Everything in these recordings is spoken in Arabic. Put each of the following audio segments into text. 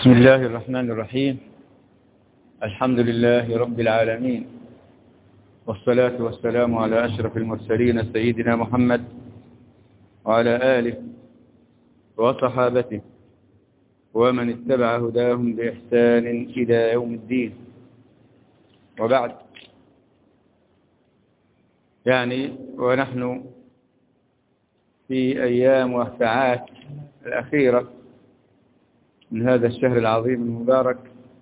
بسم الله الرحمن الرحيم. الحمد لله رب العالمين، والصلاة والسلام على أشرف المرسلين سيدنا محمد وعلى آله وصحابته ومن اتبع هداهم بإحسان إلى يوم الدين. وبعد، ونحن في أيام وساعات الأخيرة من هذا الشهر العظيم المبارك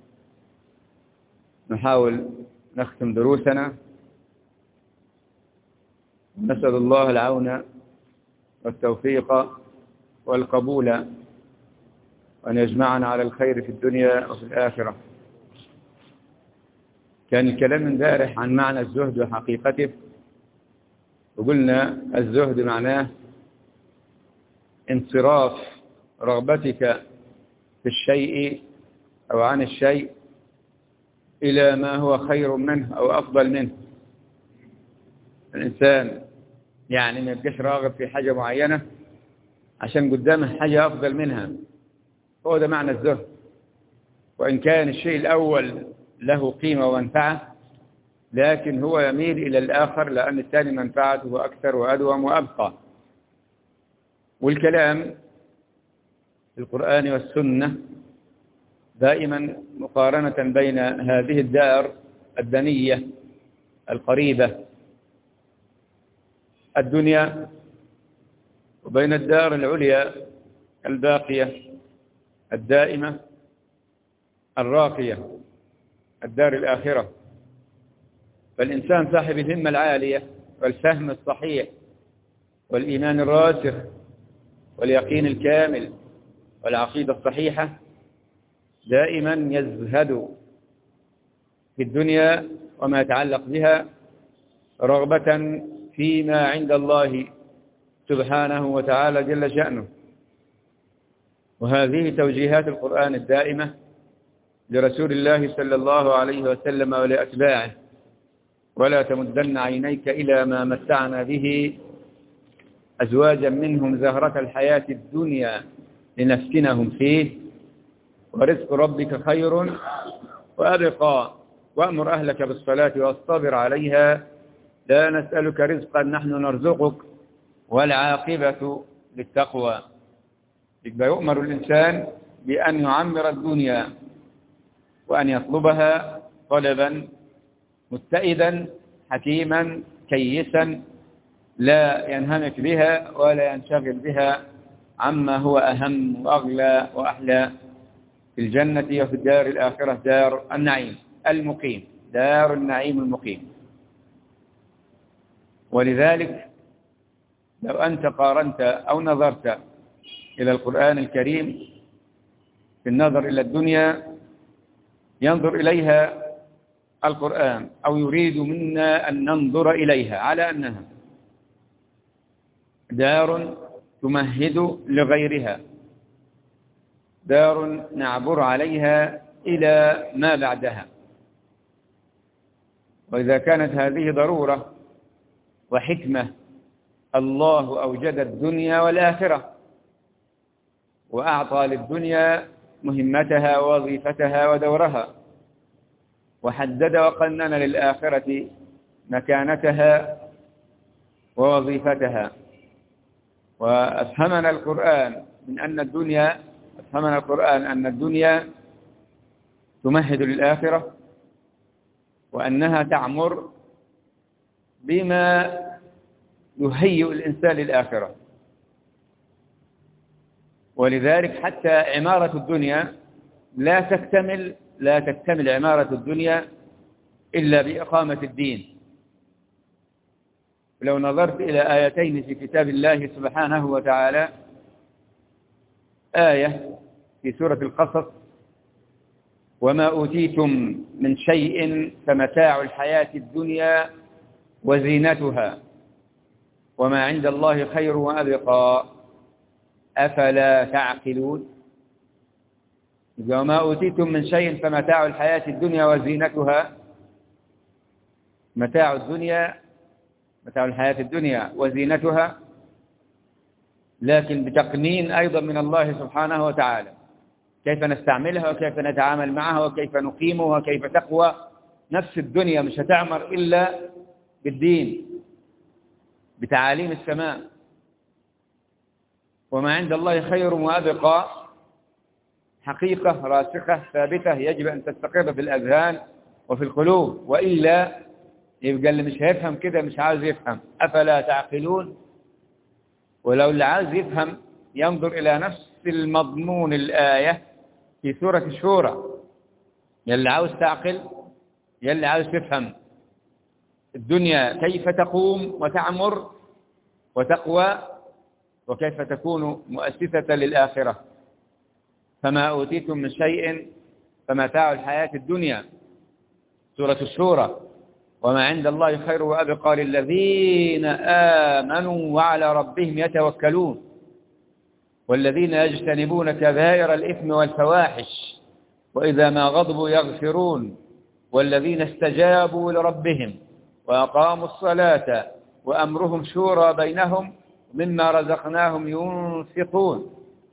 نحاول نختم دروسنا، نسأل الله العون والتوفيق والقبول، وأن يجمعنا على الخير في الدنيا وفي الآخرة. كان الكلام امبارح عن معنى الزهد وحقيقته، وقلنا الزهد معناه انصراف رغبتك في الشيء أو عن الشيء إلى ما هو خير منه أو أفضل منه. الإنسان ما يبقاش راغب في حاجة معينة عشان قدامه حاجة أفضل منها، هو ده معنى الزهد. وإن كان الشيء الأول له قيمة ومنفعة، لكن هو يميل إلى الآخر لأن الثاني منفعته أكثر وأدوم وأبقى. والكلام في القرآن والسنة دائما مقارنة بين هذه الدار الدنية القريبة الدنيا وبين الدار العليا الباقية الدائمة الراقية، الدار الآخرة. فالإنسان صاحب الهمة العالية والفهم الصحيح والإيمان الراسخ واليقين الكامل والعقيدة الصحيحة دائما يزهد في الدنيا وما يتعلق بها رغبة فيما عند الله سبحانه وتعالى جل شأنه. وهذه توجيهات القرآن الدائمة لرسول الله صلى الله عليه وسلم ولأتباعه: ولا تمدن عينيك إلى ما متعنا به أزواجا منهم زهرة الحياة الدنيا لنفتنهم فيه ورزق ربك خير وأبقى وأمر أهلك بالصلاة واصطبر عليها لا نسألك رزقا نحن نرزقك والعاقبة للتقوى. يبقى يؤمر الإنسان بأن يعمر الدنيا وأن يطلبها طلبا متئدا حكيما كيسا، لا ينهمك بها ولا ينشغل بها عما هو أهم وأغلى وأحلى في الجنة وفي الدار الآخرة، دار النعيم المقيم، دار النعيم المقيم. ولذلك لو أنت قارنت أو نظرت إلى القرآن الكريم في النظر إلى الدنيا، ينظر إليها القرآن أو يريد منا أن ننظر إليها على أنها دار تمهد لغيرها، دار نعبر عليها إلى ما بعدها. وإذا كانت هذه ضرورة وحكمة، الله أوجد الدنيا والآخرة وأعطى للدنيا مهمتها ووظيفتها ودورها، وحدد وقنن للآخرة مكانتها ووظيفتها. وأفهمنا القرآن أن الدنيا تمهد للآخرة، وأنها تعمر بما يهيئ الإنسان للآخرة. ولذلك حتى عمارة الدنيا لا تكتمل عمارة الدنيا إلا بإقامة الدين. لو نظرت إلى آيتين في كتاب الله سبحانه وتعالى، آية في سورة القصص: وما أوتيتم من شيء فمتاع الحياة الدنيا وزينتها وما عند الله خير وأبقى أفلا تعقلون. وما أوتيتم من شيء فمتاع الحياة الدنيا وزينتها، متاع الحياة الدنيا وزينتها، لكن بتقنين أيضا من الله سبحانه وتعالى. كيف نستعملها وكيف نتعامل معها وكيف نقيمها وكيف تقوى. نفس الدنيا مش هتعمر إلا بالدين، بتعاليم السماء. وما عند الله خير وأبقى، حقيقة راسخة ثابتة يجب أن تستقر في الأذهان وفي القلوب، وإلا يبقى اللي مش هيفهم كده مش عاوز يفهم. أفلا تعقلون؟ ولو اللي عاوز يفهم ينظر إلى نفس المضمون الآية في سورة الشورى. يلي عاوز تعقل، يلي عاوز تفهم الدنيا كيف تقوم وتعمر وتقوى، وكيف تكون مؤسسة للآخرة. فما أوتيتم من شيء فمتاع الحياة الدنيا، سورة الشورى. وما عند الله خير وأبقى للذين آمنوا وعلى ربهم يتوكلون، والذين يجتنبون كبائر الإثم والفواحش وإذا ما غضبوا يغفرون، والذين استجابوا لربهم وأقاموا الصلاة وأمرهم شورى بينهم مما رزقناهم ينفقون.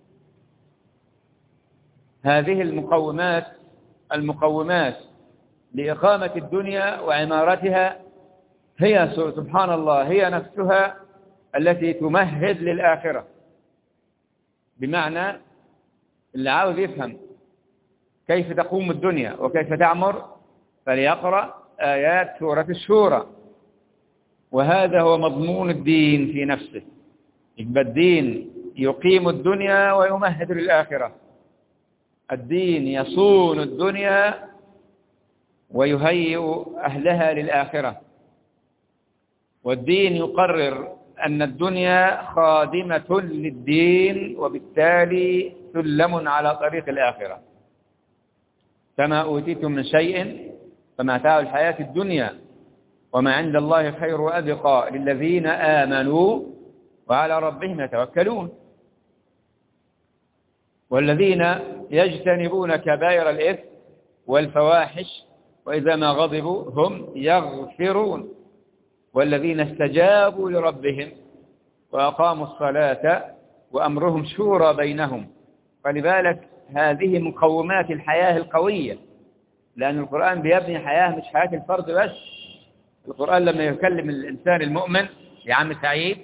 هذه المقومات لإقامة الدنيا وعمارتها هي سبحان الله هي نفسها التي تمهد للآخرة. بمعنى اللي عاوز يفهم كيف تقوم الدنيا وكيف تعمر فليقرأ آيات سورة الشورى. وهذا هو مضمون الدين في نفسه. يبقى الدين يقيم الدنيا ويمهد للآخرة. الدين يصون الدنيا ويهيئ أهلها للآخرة. والدين يقرر أن الدنيا خادمة للدين وبالتالي سلم على طريق الآخرة. فما أوتيتم من شيء فمتاع الحياة الدنيا وما عند الله خير وأبقى للذين آمنوا وعلى ربهم يتوكلون، والذين يجتنبون كبائر الإثم والفواحش وإذا ما غضبوا هم يغفرون، والذين استجابوا لربهم وأقاموا الصلاة وأمرهم شورى بينهم. فلذلك هذه مقومات الحياة القوية، لأن القرآن بيبني حياة مش حياة الفرد بس. القرآن لما يكلم الإنسان المؤمن يا عم سعيد،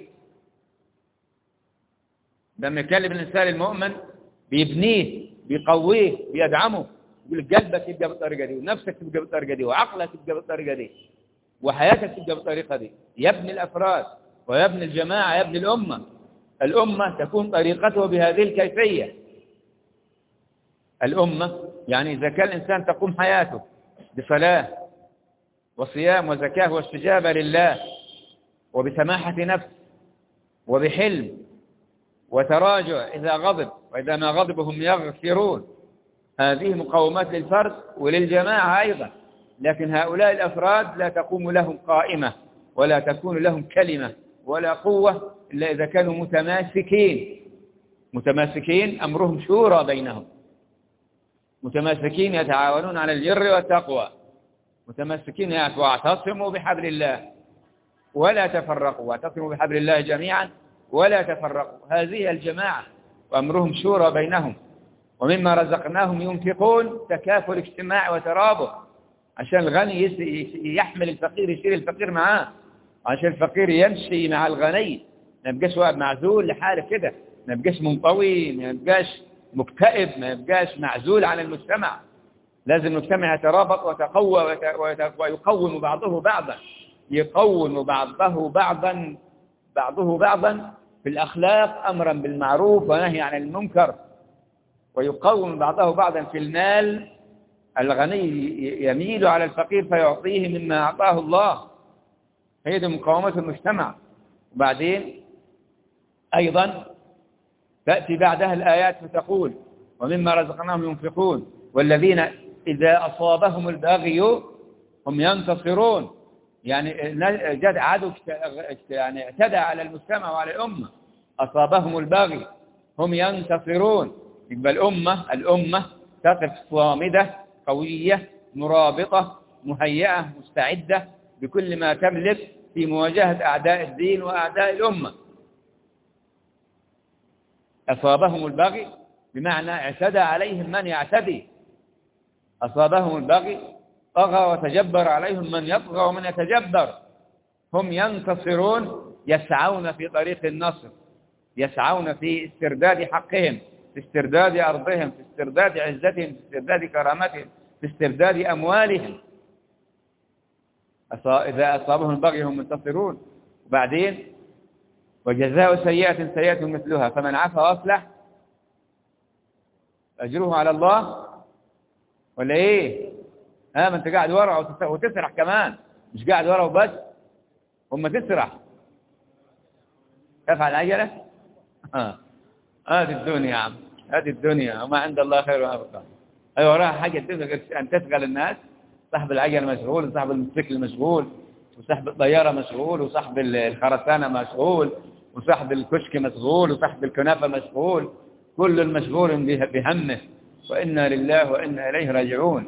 لما يكلم الإنسان المؤمن بيبنيه بيقويه بيدعمه، يقول قلبك يبقى بالطريقة دي ونفسك تبقى بالطريقة دي وعقلك يبقى بالطريقة دي وحياتك تبقى بالطريقة دي. يبني الأفراد ويبني الجماعة، يبني الأمة. الأمة تكون طريقته بهذه الكيفية. الأمة يعني إذا كان الإنسان تقوم حياته بصلاة وصيام وزكاة واستجابة لله وبسماحة نفس وبحلم وتراجع إذا غضب وإذا ما غضبهم يغفرون، هذه مقومات للفرد وللجماعة أيضا. لكن هؤلاء الأفراد لا تقوم لهم قائمة ولا تكون لهم كلمة ولا قوة إلا إذا كانوا متماسكين أمرهم شورى بينهم، متماسكين يتعاونون على البر والتقوى، متماسكين واعتصموا بحبل الله ولا تفرقوا، واعتصموا بحبل الله جميعا ولا تفرقوا. هذه الجماعة وأمرهم شورى بينهم ومما رزقناهم ينفقون. تكافل اجتماع وترابط، عشان الغني يحمل الفقير يشيل الفقير معاه، عشان الفقير يمشي مع الغني، ما يبقاش واحد معزول لحاله كده، ما يبقاش منطوي، ما يبقاش مكتئب، ما يبقاش معزول عن المجتمع. لازم المجتمع يترابط ويتقوى ويقوم بعضه بعضا، يقوم بعضه بعضا في الأخلاق، أمرا بالمعروف ونهي عن المنكر، ويقوم بعضه بعضا في المال. الغني يميل على الفقير فيعطيه مما أعطاه الله. هي مقاومة المجتمع. وبعدين أيضا تأتي بعدها الآيات فتقول ومما رزقناهم ينفقون، والذين إذا أصابهم البغي هم ينتصرون. يعني عدو يعني اعتدى على المجتمع وعلى الأمة، أصابهم البغي هم ينتصرون. يبقى الأمة تقف صامدة قوية مرابطة مهيئة مستعدة بكل ما تملك في مواجهة أعداء الدين وأعداء الأمة. أصابهم البغي بمعنى اعتدى عليهم من يعتدي، أصابهم البغي طغى وتجبر عليهم من يطغى ومن يتجبر. هم ينتصرون، يسعون في طريق النصر، يسعون في استرداد حقهم، في استرداد أرضهم، في استرداد عزتهم، في استرداد كرامتهم، في استرداد أموالهم. إذا أصابهم البغي هم منتصرون. وبعدين وجزاء سيئة سيئة مثلها فمن عفا وأصلح أجره على الله. ولا إيه؟ ما أنت قاعد ورا وتسرح كمان، مش قاعد ورا وبس، هم تسرح. تفعل عجلة؟ هذه الدنيا يا عم، هذه الدنيا وما عند الله خير وأبقى. أي وراها حاجة أن تشغل الناس. صاحب العجلة مشغول، وصاحب الموتوسيكل مشغول، وصاحب الطيارة مشغول، وصاحب الخرسانة مشغول، وصاحب الكشك مشغول، وصاحب الكنافة مشغول. كل المشغول بهمه، وإنا لله وإنا إليه راجعون.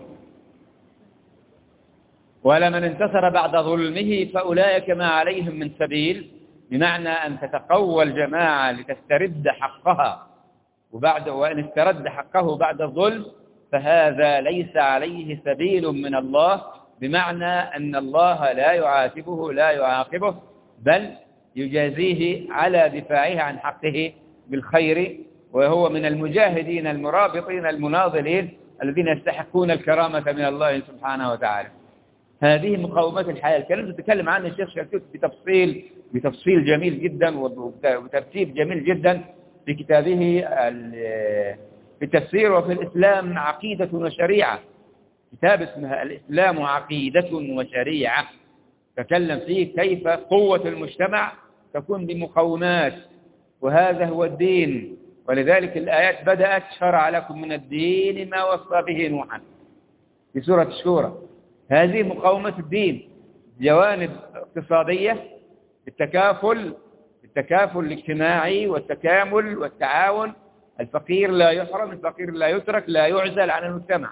ولمن انتصر بعد ظلمه فأولئك ما عليهم من سبيل، بمعنى أن تتقوى الجماعة لتسترد حقها، وإن استرد حقه بعد الظلم فهذا ليس عليه سبيل من الله، بمعنى أن الله لا يعاتبه لا يعاقبه، بل يجازيه على دفاعه عن حقه بالخير، وهو من المجاهدين المرابطين المناضلين الذين يستحقون الكرامة من الله سبحانه وتعالى. هذه مقومات الحياة. الكلام تتكلم عنه الشيخ شلتوت بتفصيل جميل جدا وترتيب جميل جدا في كتابه في التفسير وفي الإسلام عقيدة وشريعة. كتاب اسمها الإسلام عقيدة وشريعة، تكلم فيه كيف قوة المجتمع تكون بمقومات، وهذا هو الدين. ولذلك الآيات بدأت شرع لكم من الدين ما وصى به نوحا في سورة الشورى. هذه مقومة الدين، جوانب اقتصادية، التكافل الاجتماعي والتكامل والتعاون. الفقير لا يحرم، الفقير لا يترك، لا يعزل عن المجتمع.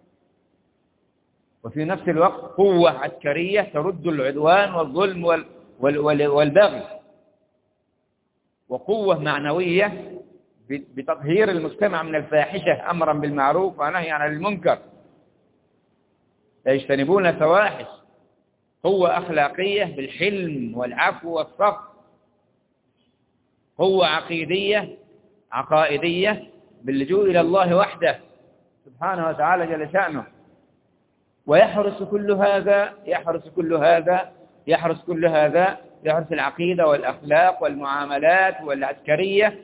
وفي نفس الوقت قوة عسكرية ترد العدوان والظلم والبغي، وقوة معنوية بتطهير المجتمع من الفاحشة أمرا بالمعروف ونهي عن المنكر، يجتنبون الفواحش. قوة أخلاقية بالحلم والعفو والصفح. قوة عقائدية باللجوء إلى الله وحده سبحانه وتعالى جل شأنه. ويحرس كل هذا يحرس العقيدة والأخلاق والمعاملات والعسكرية،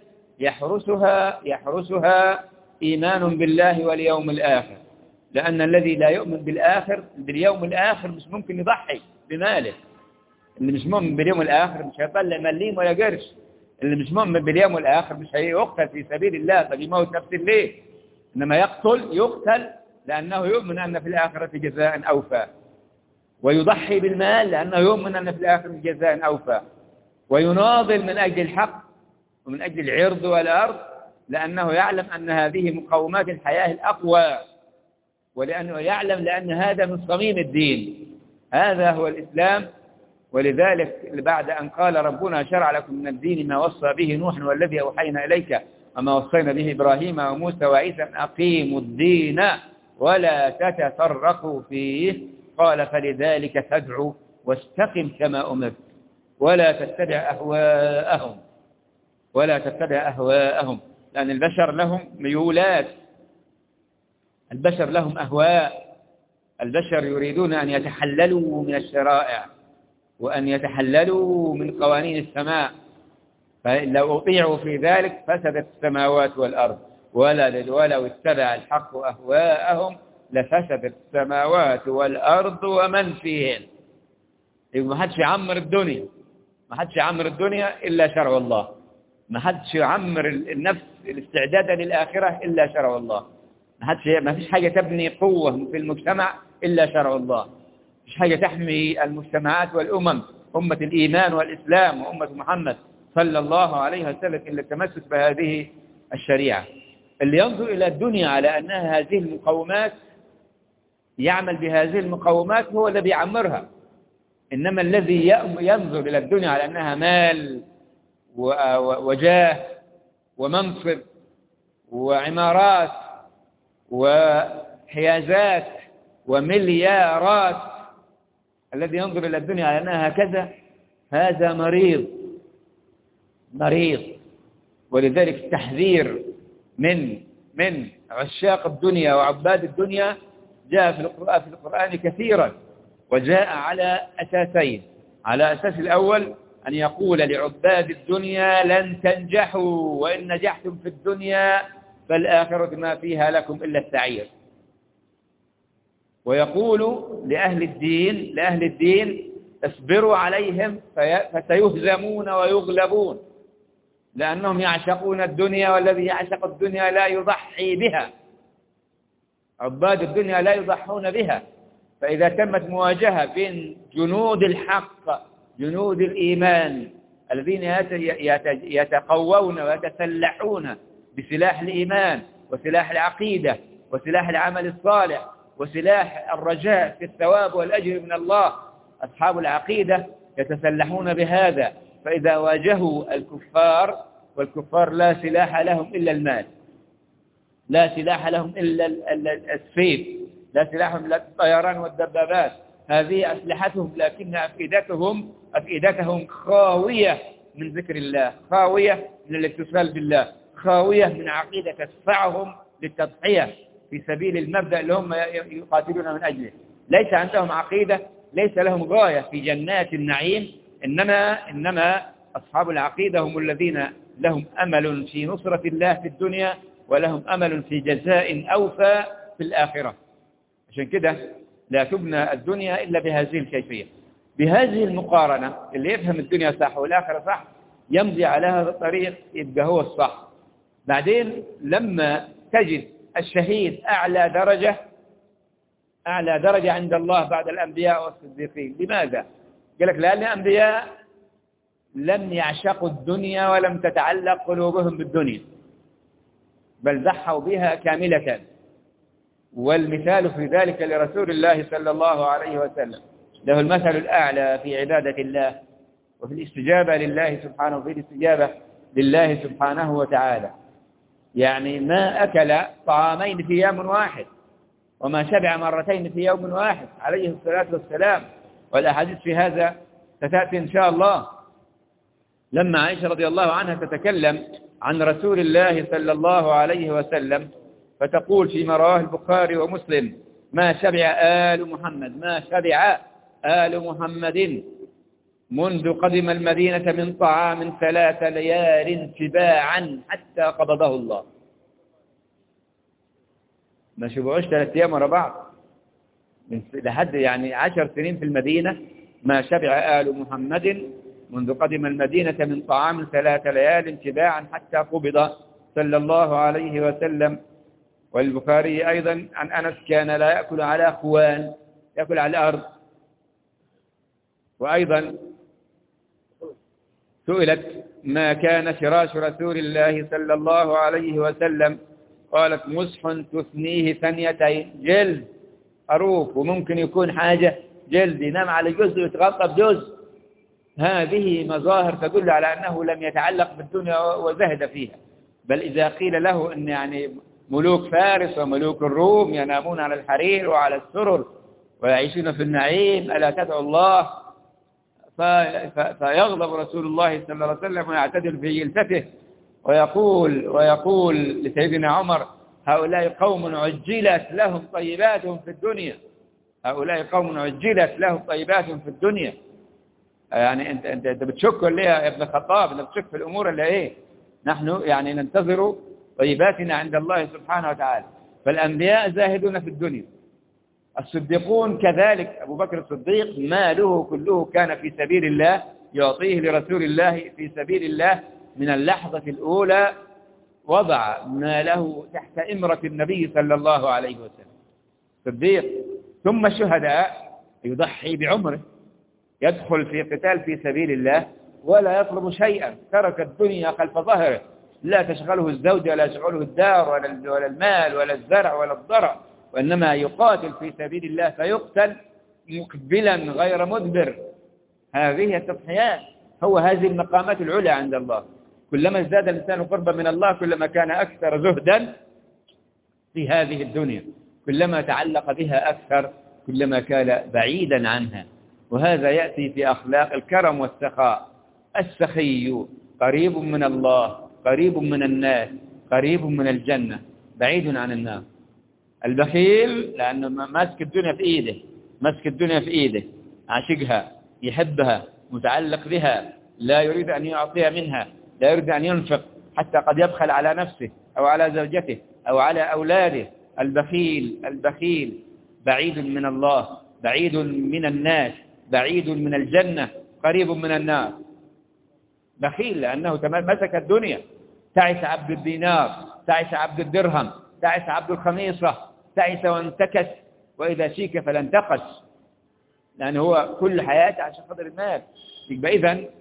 يحرسها إيمان بالله واليوم الآخر، لأن الذي لا يؤمن باليوم الآخر مش ممكن يضحي بماله. اللي مش مؤمن باليوم الآخر مش هيطلع مليم ولا قرش. اللي مش مؤمن باليوم الآخر مش هيقتل في سبيل الله. طب يموت نفسه ليه؟ إنما يقتل لأنه يؤمن أن في الآخرة جزاء أوفى، ويضحي بالمال لأنه يؤمن أن في الآخرة جزاء أوفى، ويناضل من أجل الحق ومن أجل العرض والأرض، لأنه يعلم أن هذه مقومات الحياة الأقوى، ولأنه يعلم لأن هذا من صميم الدين. هذا هو الإسلام. ولذلك بعد أن قال ربنا شرع لكم من الدين ما وصى به نوح والذي أوحينا إليك وما وصينا به إبراهيم وموسى وعيسى أن أقيموا الدين ولا تتفرقوا فيه، قال فلذلك فادع واستقم كما أمرت ولا تتبع أهواءهم. لأن البشر لهم ميولات، البشر لهم أهواء، البشر يريدون أن يتحللوا من الشرائع وأن يتحللوا من قوانين السماء، فلو أطيعوا في ذلك فسدت السماوات والأرض، ولو اتبع الحق أهواءهم لفسدت السماوات والأرض ومن فيهن. ما حدش يعمر الدنيا إلا شرع الله، ما حدش يعمر النفس الاستعداد للآخرة إلا شرع الله، ما فيش حاجة تبني قوة في المجتمع إلا شرع الله، مش حاجة تحمي المجتمعات والأمم، أمة الإيمان والإسلام وأمة محمد صلى الله عليه وسلم إلا التمسك بهذه الشريعة. اللي ينظر إلى الدنيا على أنها هذه المقومات يعمل بهذه المقومات هو الذي يعمرها. إنما الذي ينظر إلى الدنيا على أنها مال وجاه ومنصب وعمارات وحيازات ومليارات، الذي ينظر إلى الدنيا على أنها هكذا هذا مريض. ولذلك التحذير من عشاق الدنيا وعباد الدنيا جاء في القرآن كثيرا، وجاء على أساسين. على أساس الأول أن يقول لعباد الدنيا لن تنجحوا، وإن نجحتم في الدنيا فالآخرة ما فيها لكم إلا السعير. ويقول لأهل الدين اصبروا عليهم فسيهزمون ويغلبون، لأنهم يعشقون الدنيا، والذي يعشق الدنيا لا يضحي بها. عباد الدنيا لا يضحون بها. فإذا تمت مواجهة بين جنود الحق، جنود الإيمان الذين يتقوون ويتسلحون بسلاح الإيمان وسلاح العقيدة وسلاح العمل الصالح وسلاح الرجاء في الثواب والأجر من الله، أصحاب العقيدة يتسلحون بهذا. فإذا واجهوا الكفار، والكفار لا سلاح لهم إلا المال، لا سلاح لهم إلا السيف، لا سلاح لهم إلا الطيران والدبابات، هذه أسلحتهم، لكن أفئدتهم خاوية من ذكر الله، خاوية من الاتصال بالله، خاوية من عقيدة تدفعهم للتضحية في سبيل المبدأ اللي هم يقاتلون من أجله. ليس عندهم عقيدة، ليس لهم غاية في جنات النعيم، إنما أصحاب العقيدة هم الذين لهم أمل في نصرة الله في الدنيا، ولهم أمل في جزاء أوفى في الآخرة. عشان كده لا تبنى الدنيا إلا بهذه الكيفية، بهذه المقارنة. اللي يفهم الدنيا صح والآخرة صح يمضي على هذا الطريق، يبقى هو الصح. بعدين لما تجد الشهيد أعلى درجة عند الله بعد الأنبياء والصديقين، لماذا؟ قال لك لأن الأنبياء لم يعشقوا الدنيا ولم تتعلق قلوبهم بالدنيا، بل ضحوا بها كاملة. والمثال في ذلك لرسول الله صلى الله عليه وسلم، له المثل الأعلى في عبادة الله وفي الاستجابة لله سبحانه، وفي الاستجابة لله سبحانه وتعالى. يعني ما أكل طعامين في يوم واحد، وما شبع مرتين في يوم واحد عليه الصلاة والسلام. والأحاديث في هذا ستأتي إن شاء الله. لما عائشة رضي الله عنها تتكلم عن رسول الله صلى الله عليه وسلم فتقول فيما رواه البخاري ومسلم: ما شبع آل محمد منذ قدم المدينة من طعام 3 ليال شباعا حتى قبضه الله. ما شبعوش 3 أيام ورا بعض لحد 10 سنين في المدينة. ما شبع آل محمد منذ قدم المدينة من طعام 3 ليال شباعا حتى قبض صلى الله عليه وسلم. والبخاري أيضا عن أنس: كان لا يأكل على أخوان، يأكل على الأرض. وأيضا سئلت: ما كان فراش رسول الله صلى الله عليه وسلم؟ قالت: مسح تثنيه 2 جلد، أروف، وممكن يكون حاجة جلد ينام على جزء ويتغطى بجزء. هذه مظاهر تدل على أنه لم يتعلق بالدنيا وزهد فيها. بل إذا قيل له أن ملوك فارس وملوك الروم ينامون على الحرير وعلى السرر ويعيشون في النعيم، ألا تدعو الله؟ فيغضب رسول الله صلى الله عليه وسلم ويعتدل في جلسته ويقول لسيدنا عمر: هؤلاء قوم عجلت لهم طيباتهم في الدنيا، هؤلاء قوم عجلت لهم طيباتهم في الدنيا. يعني أنت بتشك ليه يا ابن الخطاب؟ أنت بتشك في الأمور اللي إيه؟ نحن ننتظر طيباتنا عند الله سبحانه وتعالى. فالأنبياء زاهدون في الدنيا، الصديقون كذلك. أبو بكر الصديق ماله كله كان في سبيل الله، يعطيه لرسول الله في سبيل الله. من اللحظة الأولى وضع ماله تحت إمرة النبي صلى الله عليه وسلم، صديق. ثم الشهداء يضحي بعمره، يدخل في قتال في سبيل الله ولا يطلب شيئا، ترك الدنيا خلف ظهره، لا تشغله الزوجة ولا يشغله الدار ولا المال ولا الزرع ولا الضرع، وإنما يقاتل في سبيل الله فيقتل مقبلا غير مدبر. هذه التضحيات، هذه المقامات العلى عند الله. كلما ازداد الإنسان قربا من الله كلما كان أكثر زهدا في هذه الدنيا، كلما تعلق بها أكثر كلما كان بعيدا عنها. وهذا يأتي في أخلاق الكرم والسخاء. السخي قريب من الله، قريب من الناس، قريب من الجنة، بعيد عن النار. البخيل لأنه ماسك الدنيا في إيده، ماسك الدنيا في إيده، عاشقها، يحبها، متعلق بها، لا يريد أن يعطيها منها، لا يريد أن ينفق، حتى قد يبخل على نفسه أو على زوجته أو على أولاده. البخيل بعيد من الله، بعيد من الناس، بعيد من الجنة، قريب من النار. بخيل لأنه مسك الدنيا. تعس عبد الدينار، تعس عبد الدرهم، تعس عبد الخميصة، تعس وانتكس، وإذا شيك فلن تقس، لأنه هو كل حياته عشان خاطر المال. يبقى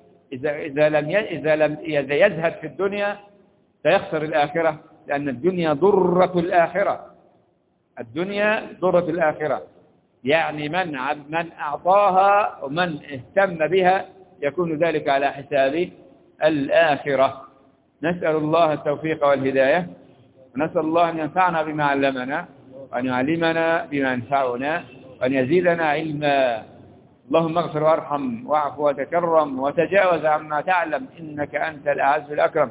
إذا يزهد في الدنيا سيخسر الآخرة، لأن الدنيا ضرة الآخرة. الدنيا ضرة الآخرة، يعني من أعطاها ومن اهتم بها يكون ذلك على حساب الآخرة. نسأل الله التوفيق والهداية، ونسأل الله أن ينفعنا بما علمنا، وأن يعلمنا بما ينفعنا، وأن يزيدنا علما. اللهم اغفر وارحم واعف وتكرم وتجاوز عما تعلم، إنك أنت الأعز الأكرم.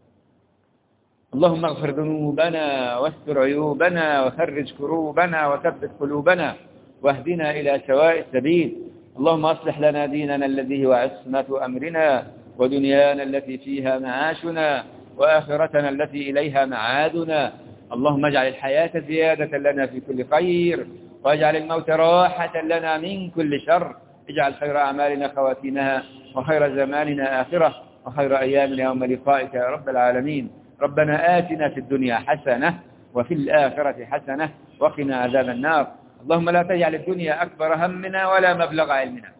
اللهم اغفر ذنوبنا واستر عيوبنا وفرج كروبنا وثبت قلوبنا واهدنا إلى سواء السبيل. اللهم أصلح لنا ديننا الذي هو عصمة أمرنا، ودنيانا التي فيها معاشنا، وآخرتنا التي إليها معادنا. اللهم اجعل الحياة زيادة لنا في كل خير، واجعل الموت راحة لنا من كل شر. اجعل خير أعمالنا خواتيمها، وخير زماننا آخرة، وخير أيامنا يوم لقائك يا رب العالمين. ربنا آتنا في الدنيا حسنة وفي الآخرة حسنة وقنا عذاب النار. اللهم لا تجعل الدنيا أكبر همنا ولا مبلغ علمنا.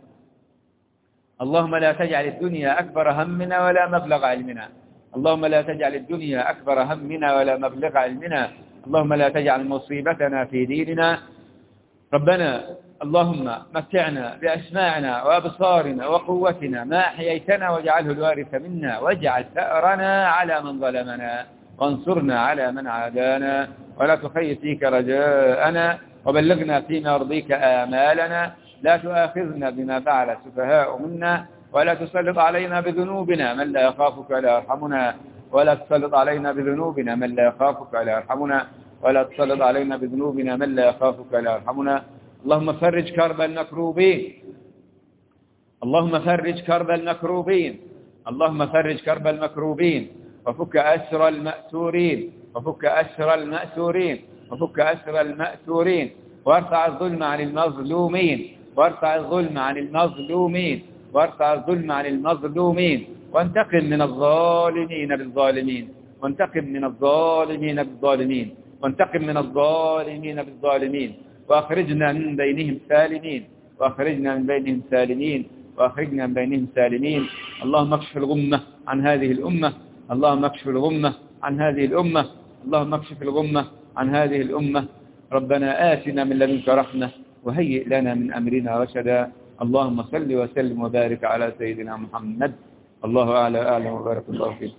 اللهم لا تجعل الدنيا أكبر همنا ولا مبلغ علمنا. اللهم لا تجعل الدنيا أكبر همنا ولا مبلغ علمنا. اللهم لا تجعل مصيبتنا في ديننا. ربنا اللهم متعنا بأسماعنا وأبصارنا وقوتنا ما أحييتنا، واجعله الوارث منا، واجعل ثأرنا على من ظلمنا، وانصرنا على من عادانا، ولا تخيب فيك رجاءنا، وبلغنا فيما يرضيك آمالنا. لا تؤاخذنا بما فعل السفهاء منا، ولا تسلط علينا بذنوبنا من لا يخافك ولا يرحمنا، ولا تسلط علينا بذنوبنا من لا يخافك ولا يرحمنا، ولا تسلط علينا بذنوبنا من لا يخافك ولا يرحمنا. اللهم فرج كرب المكروبين، اللهم فرج كرب المكروبين، اللهم فرج كرب المكروبين، وفك أسر المأسورين، وفك أسر المأسورين، وفك أسر المأسورين، وارفع الظلم عن المظلومين، وارفع الظلم عن المظلومين، وارفع الظلم عن المظلومين، وانتقم من الظالمين بالظالمين، وانتقم من الظالمين بالظالمين، وانتقم من الظالمين بالظالمين، وأخرجنا من بينهم سالمين، وأخرجنا من بينهم سالمين، وأخرجنا من بينهم سالمين. اللهم اكشف الغمة عن هذه الأمة، اللهم اكشف الغمة عن هذه الأمة، اللهم اكشف الغمة عن هذه الأمة. ربنا آتنا من لدنك رحمة، وهيئ لنا من أمرنا رشدا. اللهم صل وسلم وبارك على سيدنا محمد. الله أعلى أعلم، وبارك الله فيك.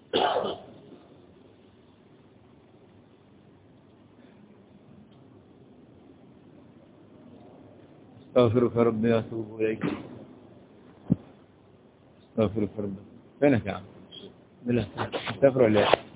استغفرك ربي واتوب اليك. استغفرك ربي. فينك يا عم؟ بالله استغفر الله.